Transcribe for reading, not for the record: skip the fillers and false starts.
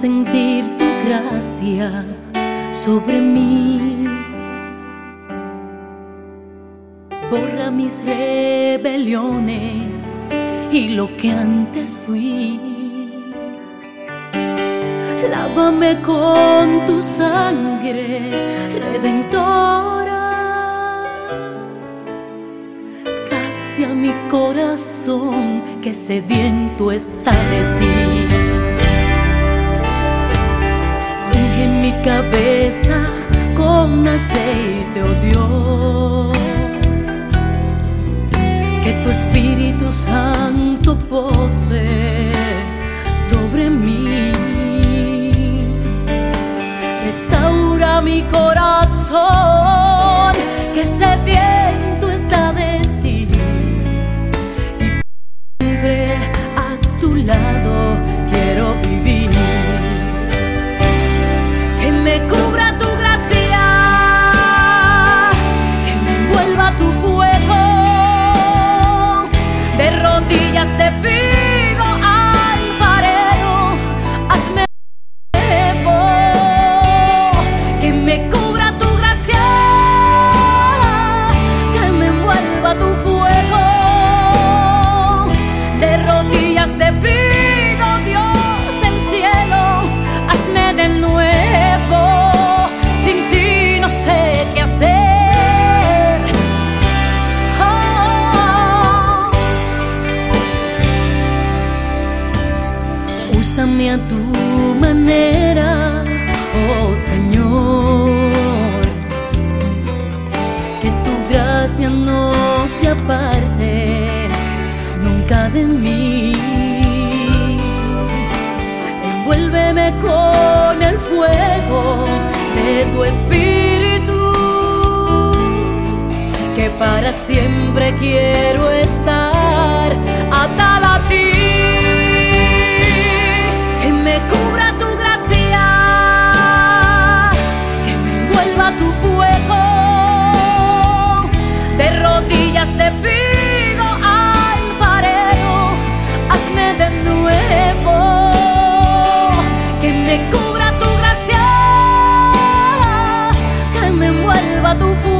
sentir tu gracia sobre mí. Borra mis rebeliones y lo que antes fui. Lávame con tu sangre redentora. Sacia mi corazón que sediento está de ti. Unge mi cabeza con aceite, oh Dios, que tu Espíritu Santo posee sobre mí. Restaura mi corazón que sediento está de ti, y siempre a tu lado quiero vivir. Que me cubra tu gracia, que me envuelva tu fuego. De rodillas te pido, alfarero, hazme nuevo. Que me cubra tu gracia, que me envuelva tu fuego. De rodillas te pido, Dios del cielo, hazme de nuevo. Sin ti no sé qué hacer. Úsame a tu manera, oh Señor, que tu gracia no se aparte nunca de mí. Envuélveme con el fuego de tu Espíritu, que para siempre quiero estar atada a ti. Que me cubra tu gracia, que me envuelva tu fuego. De rodillas te pido, alfarero, hazme de nuevo. Que me cubra tu gracia, que me envuelva tu fuego.